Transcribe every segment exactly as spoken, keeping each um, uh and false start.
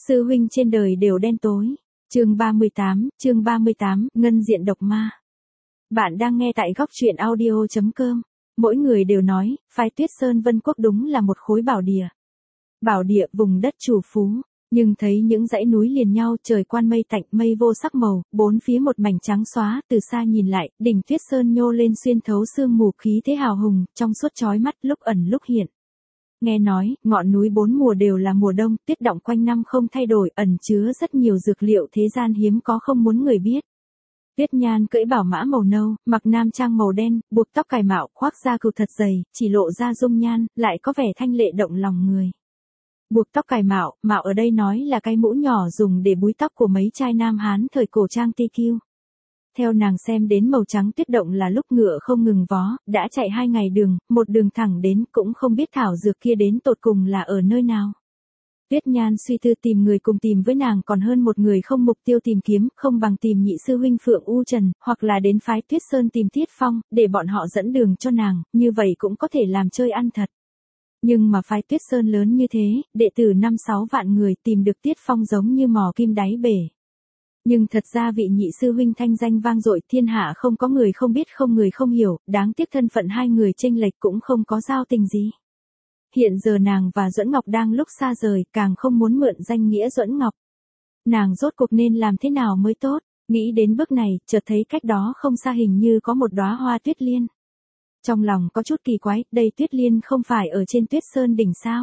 Sư huynh trên đời đều đen tối. Chương ba mươi tám, chương ba mươi tám, ngân diện độc ma. Bạn đang nghe tại góc truyện audio chấm com. Mỗi người đều nói, phái Tuyết Sơn Vân Quốc đúng là một khối bảo địa. Bảo địa vùng đất chủ phú, nhưng thấy những dãy núi liền nhau, trời quan mây tạnh, mây vô sắc màu, bốn phía một mảnh trắng xóa, từ xa nhìn lại, đỉnh Tuyết Sơn nhô lên xuyên thấu sương mù, khí thế hào hùng, trong suốt chói mắt, lúc ẩn lúc hiện. Nghe nói, ngọn núi bốn mùa đều là mùa đông, tuyết động quanh năm không thay đổi, ẩn chứa rất nhiều dược liệu thế gian hiếm có không muốn người biết. Tuyết Nhan cưỡi bảo mã màu nâu, mặc nam trang màu đen, buộc tóc cài mạo, khoác da cừu thật dày, chỉ lộ ra dung nhan, lại có vẻ thanh lệ động lòng người. Buộc tóc cài mạo, mạo ở đây nói là cái mũ nhỏ dùng để búi tóc của mấy trai nam Hán thời cổ trang ti kiu. Theo nàng xem đến màu trắng tuyết động là lúc ngựa không ngừng vó, đã chạy hai ngày đường, một đường thẳng đến, cũng không biết thảo dược kia đến tột cùng là ở nơi nào. Tuyết Nhan suy tư tìm người cùng tìm với nàng còn hơn một người không mục tiêu tìm kiếm, không bằng tìm nhị sư huynh Phượng U Trần, hoặc là đến phái Tuyết Sơn tìm Tiết Phong, để bọn họ dẫn đường cho nàng, như vậy cũng có thể làm chơi ăn thật. Nhưng mà phái Tuyết Sơn lớn như thế, đệ tử năm sáu vạn người tìm được Tiết Phong giống như mò kim đáy bể. Nhưng thật ra vị nhị sư huynh thanh danh vang dội, thiên hạ không có người không biết không người không hiểu, đáng tiếc thân phận hai người chênh lệch cũng không có giao tình gì. Hiện giờ nàng và Duẫn Ngọc đang lúc xa rời, càng không muốn mượn danh nghĩa Duẫn Ngọc. Nàng rốt cuộc nên làm thế nào mới tốt, nghĩ đến bước này, chợt thấy cách đó không xa hình như có một đóa hoa tuyết liên. Trong lòng có chút kỳ quái, đây tuyết liên không phải ở trên Tuyết Sơn đỉnh sao?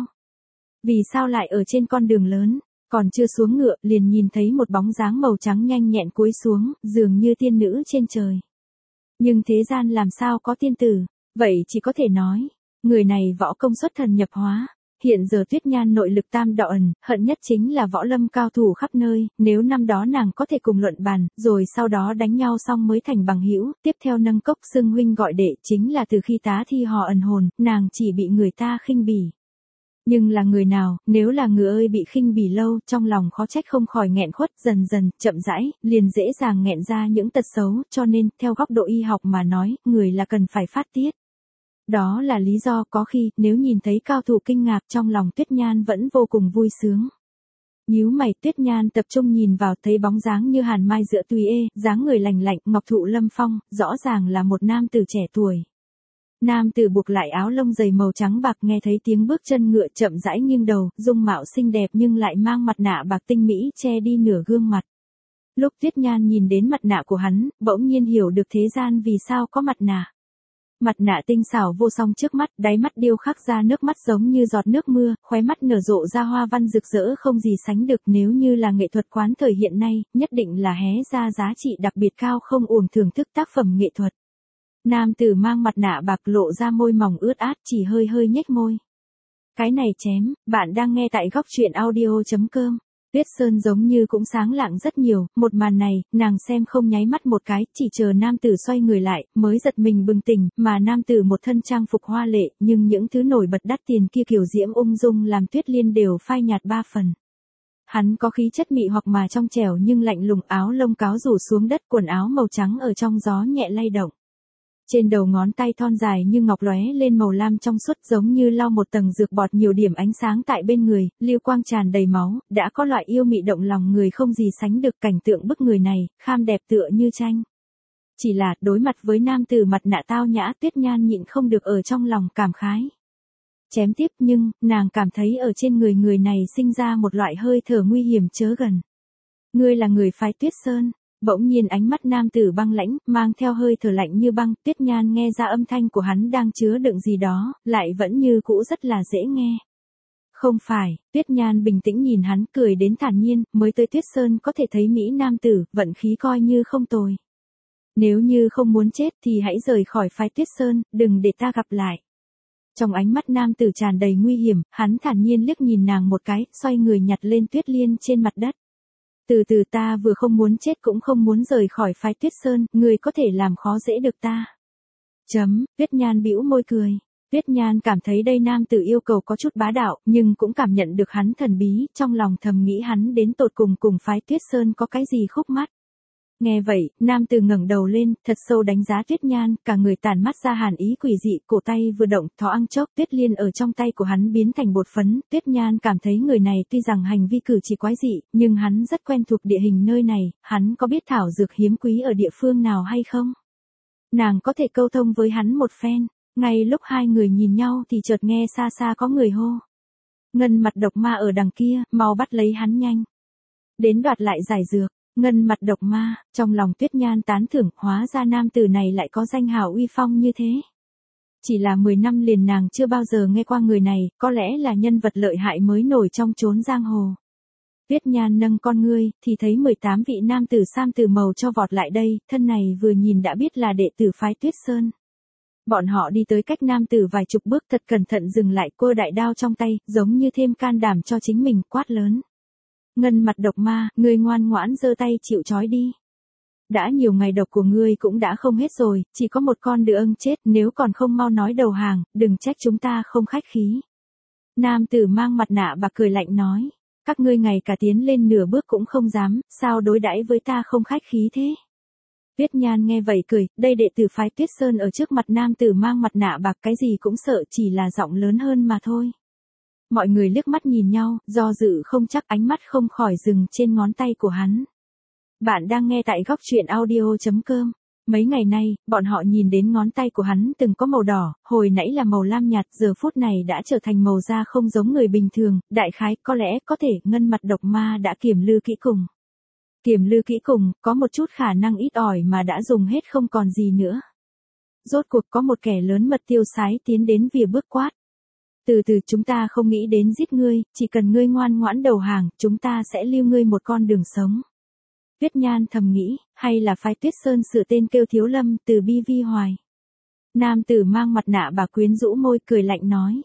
Vì sao lại ở trên con đường lớn? Còn chưa xuống ngựa, liền nhìn thấy một bóng dáng màu trắng nhanh nhẹn cúi xuống, dường như tiên nữ trên trời. Nhưng thế gian làm sao có tiên tử, vậy chỉ có thể nói, người này võ công xuất thần nhập hóa. Hiện giờ Tuyết Nhan nội lực tam đạo ẩn, hận nhất chính là võ lâm cao thủ khắp nơi, nếu năm đó nàng có thể cùng luận bàn, rồi sau đó đánh nhau xong mới thành bằng hữu, tiếp theo nâng cốc xưng huynh gọi đệ, chính là từ khi tá thi hò ẩn hồn, nàng chỉ bị người ta khinh bỉ. Nhưng là người nào, nếu là người ơi bị khinh bỉ lâu, trong lòng khó trách không khỏi nghẹn khuất, dần dần, chậm rãi, liền dễ dàng nghẹn ra những tật xấu, cho nên, theo góc độ y học mà nói, người là cần phải phát tiết. Đó là lý do có khi, nếu nhìn thấy cao thủ kinh ngạc trong lòng Tuyết Nhan vẫn vô cùng vui sướng. Nhíu mày, Tuyết Nhan tập trung nhìn vào, thấy bóng dáng như hàn mai giữa tùy ê, dáng người lành lạnh, ngọc thụ lâm phong, rõ ràng là một nam tử trẻ tuổi. Nam tử buộc lại áo lông dày màu trắng bạc, nghe thấy tiếng bước chân ngựa chậm rãi nghiêng đầu, dung mạo xinh đẹp nhưng lại mang mặt nạ bạc tinh mỹ che đi nửa gương mặt. Lúc Tuyết Nhan nhìn đến mặt nạ của hắn, bỗng nhiên hiểu được thế gian vì sao có mặt nạ. Mặt nạ tinh xảo vô song trước mắt, đáy mắt điêu khắc ra nước mắt giống như giọt nước mưa, khóe mắt nở rộ ra hoa văn rực rỡ không gì sánh được, nếu như là nghệ thuật quán thời hiện nay, nhất định là hé ra giá trị đặc biệt cao không uổng thưởng thức tác phẩm nghệ thuật. Nam tử mang mặt nạ bạc lộ ra môi mỏng ướt át, chỉ hơi hơi nhếch môi. Cái này chém, bạn đang nghe tại góc truyện audio chấm com. Tuyết Sơn giống như cũng sáng lạng rất nhiều, một màn này, nàng xem không nháy mắt một cái, chỉ chờ nam tử xoay người lại, mới giật mình bừng tỉnh, mà nam tử một thân trang phục hoa lệ, nhưng những thứ nổi bật đắt tiền kia kiểu diễm ung dung làm Tuyết Liên đều phai nhạt ba phần. Hắn có khí chất mị hoặc mà trong trẻo nhưng lạnh lùng, áo lông cáo rủ xuống đất, quần áo màu trắng ở trong gió nhẹ lay động. Trên đầu ngón tay thon dài như ngọc lóe lên màu lam trong suốt, giống như lau một tầng dược bọt, nhiều điểm ánh sáng tại bên người, lưu quang tràn đầy máu, đã có loại yêu mị động lòng người không gì sánh được. Cảnh tượng bức người này, kham đẹp tựa như tranh. Chỉ là, đối mặt với nam tử mặt nạ tao nhã, Tuyết Nhan nhịn không được ở trong lòng cảm khái. Chém tiếp, nhưng, nàng cảm thấy ở trên người người này sinh ra một loại hơi thở nguy hiểm chớ gần. Ngươi là người phái Tuyết Sơn. Bỗng nhiên ánh mắt nam tử băng lãnh, mang theo hơi thở lạnh như băng, Tuyết Nhan nghe ra âm thanh của hắn đang chứa đựng gì đó, lại vẫn như cũ rất là dễ nghe. Không phải, Tuyết Nhan bình tĩnh nhìn hắn, cười đến thản nhiên, mới tới Tuyết Sơn có thể thấy Mỹ nam tử, vận khí coi như không tồi. Nếu như không muốn chết thì hãy rời khỏi phái Tuyết Sơn, đừng để ta gặp lại. Trong ánh mắt nam tử tràn đầy nguy hiểm, hắn thản nhiên liếc nhìn nàng một cái, xoay người nhặt lên Tuyết Liên trên mặt đất. Từ từ, ta vừa không muốn chết cũng không muốn rời khỏi phái Tuyết Sơn, người có thể làm khó dễ được ta. Chấm, Tuyết Nhan bĩu môi cười. Tuyết Nhan cảm thấy đây nam tử yêu cầu có chút bá đạo, nhưng cũng cảm nhận được hắn thần bí, trong lòng thầm nghĩ hắn đến tột cùng cùng phái Tuyết Sơn có cái gì khúc mắc. Nghe vậy, nam tử ngẩng đầu lên, thật sâu đánh giá Tuyết Nhan, cả người tản mắt ra hàn ý quỷ dị, cổ tay vừa động, thó ăn chốc, Tuyết Liên ở trong tay của hắn biến thành bột phấn, Tuyết Nhan cảm thấy người này tuy rằng hành vi cử chỉ quái dị, nhưng hắn rất quen thuộc địa hình nơi này, hắn có biết thảo dược hiếm quý ở địa phương nào hay không? Nàng có thể câu thông với hắn một phen, ngay lúc hai người nhìn nhau thì chợt nghe xa xa có người hô. Ngân mặt độc ma ở đằng kia, mau bắt lấy hắn nhanh. Đến đoạt lại giải dược. Ngân mặt độc ma, trong lòng Tuyết Nhan tán thưởng, hóa ra nam tử này lại có danh hào uy phong như thế. Chỉ là mười năm liền nàng chưa bao giờ nghe qua người này, có lẽ là nhân vật lợi hại mới nổi trong chốn giang hồ. Tuyết Nhan nâng con ngươi, thì thấy mười tám vị nam tử sam từ màu cho vọt lại đây, thân này vừa nhìn đã biết là đệ tử phái Tuyết Sơn. Bọn họ đi tới cách nam tử vài chục bước thật cẩn thận dừng lại, cua đại đao trong tay, giống như thêm can đảm cho chính mình, quát lớn. Ngân mặt độc ma, ngươi ngoan ngoãn giơ tay chịu trói đi. Đã nhiều ngày độc của ngươi cũng đã không hết rồi, chỉ có một con đứa ưng chết, nếu còn không mau nói đầu hàng, đừng trách chúng ta không khách khí. Nam tử mang mặt nạ bạc cười lạnh nói, các ngươi ngày cả tiến lên nửa bước cũng không dám, sao đối đãi với ta không khách khí thế? Tuyết Nhan nghe vậy cười, đây đệ tử phái Tuyết Sơn ở trước mặt nam tử mang mặt nạ bạc cái gì cũng sợ, chỉ là giọng lớn hơn mà thôi. Mọi người liếc mắt nhìn nhau, do dự không chắc, ánh mắt không khỏi dừng trên ngón tay của hắn. Bạn đang nghe tại góc truyện audio chấm com. Mấy ngày nay, bọn họ nhìn đến ngón tay của hắn từng có màu đỏ, hồi nãy là màu lam nhạt, giờ phút này đã trở thành màu da không giống người bình thường, đại khái, có lẽ, có thể, ngân mặt độc ma đã kiểm lư kỹ cùng. Kiểm lư kỹ cùng, có một chút khả năng ít ỏi mà đã dùng hết không còn gì nữa. Rốt cuộc có một kẻ lớn mật tiêu sái tiến đến vỉa bước quát. Từ từ, chúng ta không nghĩ đến giết ngươi, chỉ cần ngươi ngoan ngoãn đầu hàng, chúng ta sẽ lưu ngươi một con đường sống. Tuyết Nhan thầm nghĩ, hay là phái Tuyết Sơn sửa tên kêu Thiếu Lâm, từ bi vi hoài. Nam tử mang mặt nạ bà quyến rũ môi cười lạnh nói.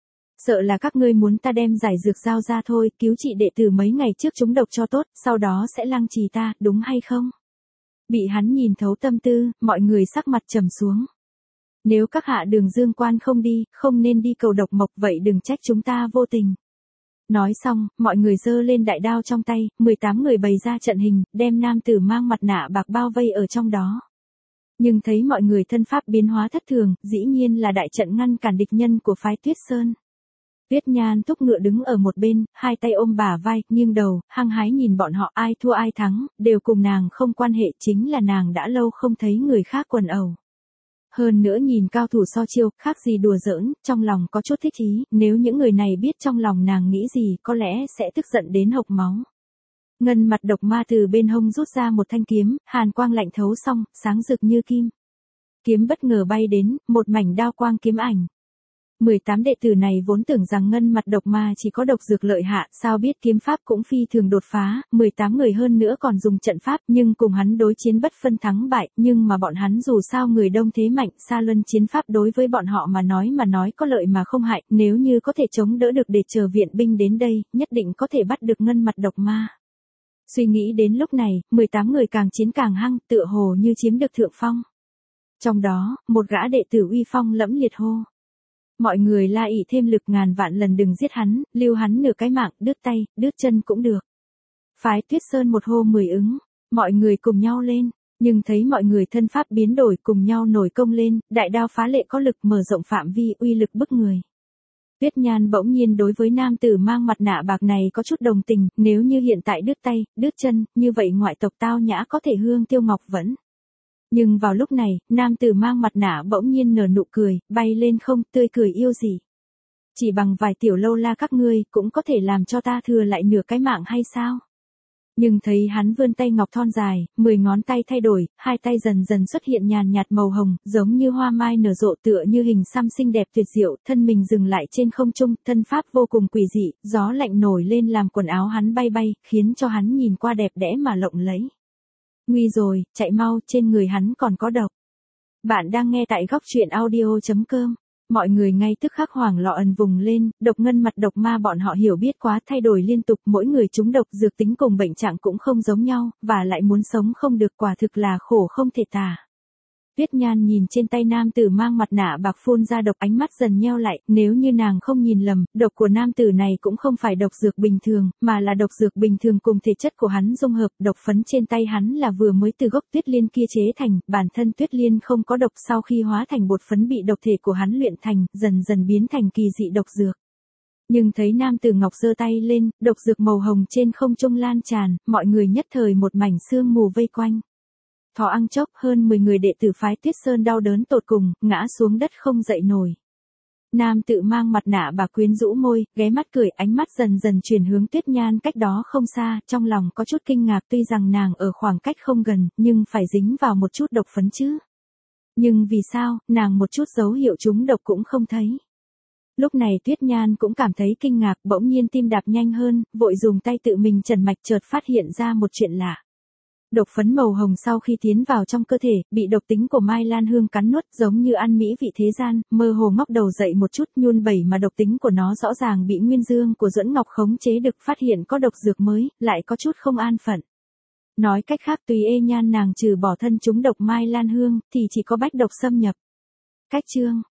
Sợ là các ngươi muốn ta đem giải dược giao ra thôi, cứu trị đệ tử mấy ngày trước chúng độc cho tốt, sau đó sẽ lăng trì ta, đúng hay không? Bị hắn nhìn thấu tâm tư, mọi người sắc mặt trầm xuống. Nếu các hạ Đường Dương quan không đi, không nên đi cầu độc mộc, vậy đừng trách chúng ta vô tình. Nói xong, mọi người giơ lên đại đao trong tay, mười tám người bày ra trận hình, đem nam tử mang mặt nạ bạc bao vây ở trong đó. Nhưng thấy mọi người thân pháp biến hóa thất thường, dĩ nhiên là đại trận ngăn cản địch nhân của phái Tuyết Sơn. Tuyết Nhan thúc ngựa đứng ở một bên, hai tay ôm bả vai, nghiêng đầu, hăng hái nhìn bọn họ, ai thua ai thắng, đều cùng nàng không quan hệ, chính là nàng đã lâu không thấy người khác quần ẩu. Hơn nữa nhìn cao thủ so chiêu, khác gì đùa giỡn, trong lòng có chút thích ý, nếu những người này biết trong lòng nàng nghĩ gì, có lẽ sẽ tức giận đến hộc máu. Ngân mặt độc ma từ bên hông rút ra một thanh kiếm, hàn quang lạnh thấu xong, sáng rực như kim. Kiếm bất ngờ bay đến, một mảnh đao quang kiếm ảnh. mười tám đệ tử này vốn tưởng rằng ngân mặt độc ma chỉ có độc dược lợi hạ, sao biết kiếm pháp cũng phi thường đột phá, mười tám người hơn nữa còn dùng trận pháp, nhưng cùng hắn đối chiến bất phân thắng bại, nhưng mà bọn hắn dù sao người đông thế mạnh, xa luân chiến pháp đối với bọn họ mà nói mà nói có lợi mà không hại, nếu như có thể chống đỡ được để chờ viện binh đến đây, nhất định có thể bắt được ngân mặt độc ma. Suy nghĩ đến lúc này, mười tám người càng chiến càng hăng, tựa hồ như chiếm được thượng phong. Trong đó, một gã đệ tử uy phong lẫm liệt hô. Mọi người la ị thêm lực, ngàn vạn lần đừng giết hắn, lưu hắn nửa cái mạng, đứt tay, đứt chân cũng được. Phái Tuyết Sơn một hô mười ứng, mọi người cùng nhau lên, nhưng thấy mọi người thân pháp biến đổi cùng nhau nổi công lên, đại đao phá lệ có lực mở rộng phạm vi, uy lực bức người. Tuyết Nhan bỗng nhiên đối với nam tử mang mặt nạ bạc này có chút đồng tình, nếu như hiện tại đứt tay, đứt chân, như vậy ngoại tộc Tao Nhã có thể hương tiêu ngọc vẫn. Nhưng vào lúc này, nam tử mang mặt nạ bỗng nhiên nở nụ cười, bay lên không, tươi cười yêu dị. Chỉ bằng vài tiểu lâu la các ngươi, cũng có thể làm cho ta thừa lại nửa cái mạng hay sao? Nhưng thấy hắn vươn tay ngọc thon dài, mười ngón tay thay đổi, hai tay dần dần xuất hiện nhàn nhạt màu hồng, giống như hoa mai nở rộ, tựa như hình xăm xinh đẹp tuyệt diệu, thân mình dừng lại trên không trung, thân pháp vô cùng quỷ dị, gió lạnh nổi lên làm quần áo hắn bay bay, khiến cho hắn nhìn qua đẹp đẽ mà lộng lẫy. Nguy rồi, chạy mau, trên người hắn còn có độc. Bạn đang nghe tại góc truyện audio chấm com. Mọi người ngay tức khắc hoảng loạn vùng lên, độc ngân mặt độc ma bọn họ hiểu biết quá, thay đổi liên tục, mỗi người trúng độc dược tính cùng bệnh trạng cũng không giống nhau, và lại muốn sống không được, quả thực là khổ không thể tả. Tuyết Nhan nhìn trên tay nam tử mang mặt nạ bạc phun ra độc, ánh mắt dần nheo lại, nếu như nàng không nhìn lầm, độc của nam tử này cũng không phải độc dược bình thường, mà là độc dược bình thường cùng thể chất của hắn dung hợp, độc phấn trên tay hắn là vừa mới từ gốc Tuyết Liên kia chế thành, bản thân Tuyết Liên không có độc, sau khi hóa thành bột phấn bị độc thể của hắn luyện thành, dần dần biến thành kỳ dị độc dược. Nhưng thấy nam tử Ngọc giơ tay lên, độc dược màu hồng trên không trung lan tràn, mọi người nhất thời một mảnh sương mù vây quanh. Thỏ ăn chốc, hơn mười người đệ tử phái Tuyết Sơn đau đớn tột cùng, ngã xuống đất không dậy nổi. Nam tự mang mặt nạ bà quyến rũ môi, ghé mắt cười, ánh mắt dần dần chuyển hướng Tuyết Nhan cách đó không xa, trong lòng có chút kinh ngạc, tuy rằng nàng ở khoảng cách không gần, nhưng phải dính vào một chút độc phấn chứ. Nhưng vì sao, nàng một chút dấu hiệu trúng độc cũng không thấy. Lúc này Tuyết Nhan cũng cảm thấy kinh ngạc, bỗng nhiên tim đạp nhanh hơn, vội dùng tay tự mình trần mạch, chợt phát hiện ra một chuyện lạ. Độc phấn màu hồng sau khi tiến vào trong cơ thể, bị độc tính của Mai Lan Hương cắn nuốt, giống như ăn mỹ vị thế gian, mơ hồ ngóc đầu dậy một chút, nhun bẩy mà độc tính của nó rõ ràng bị nguyên dương của Duẫn Ngọc khống chế được, phát hiện có độc dược mới, lại có chút không an phận. Nói cách khác, Tùy Ê Nhan nàng trừ bỏ thân chúng độc Mai Lan Hương, thì chỉ có bách độc xâm nhập. Cách chương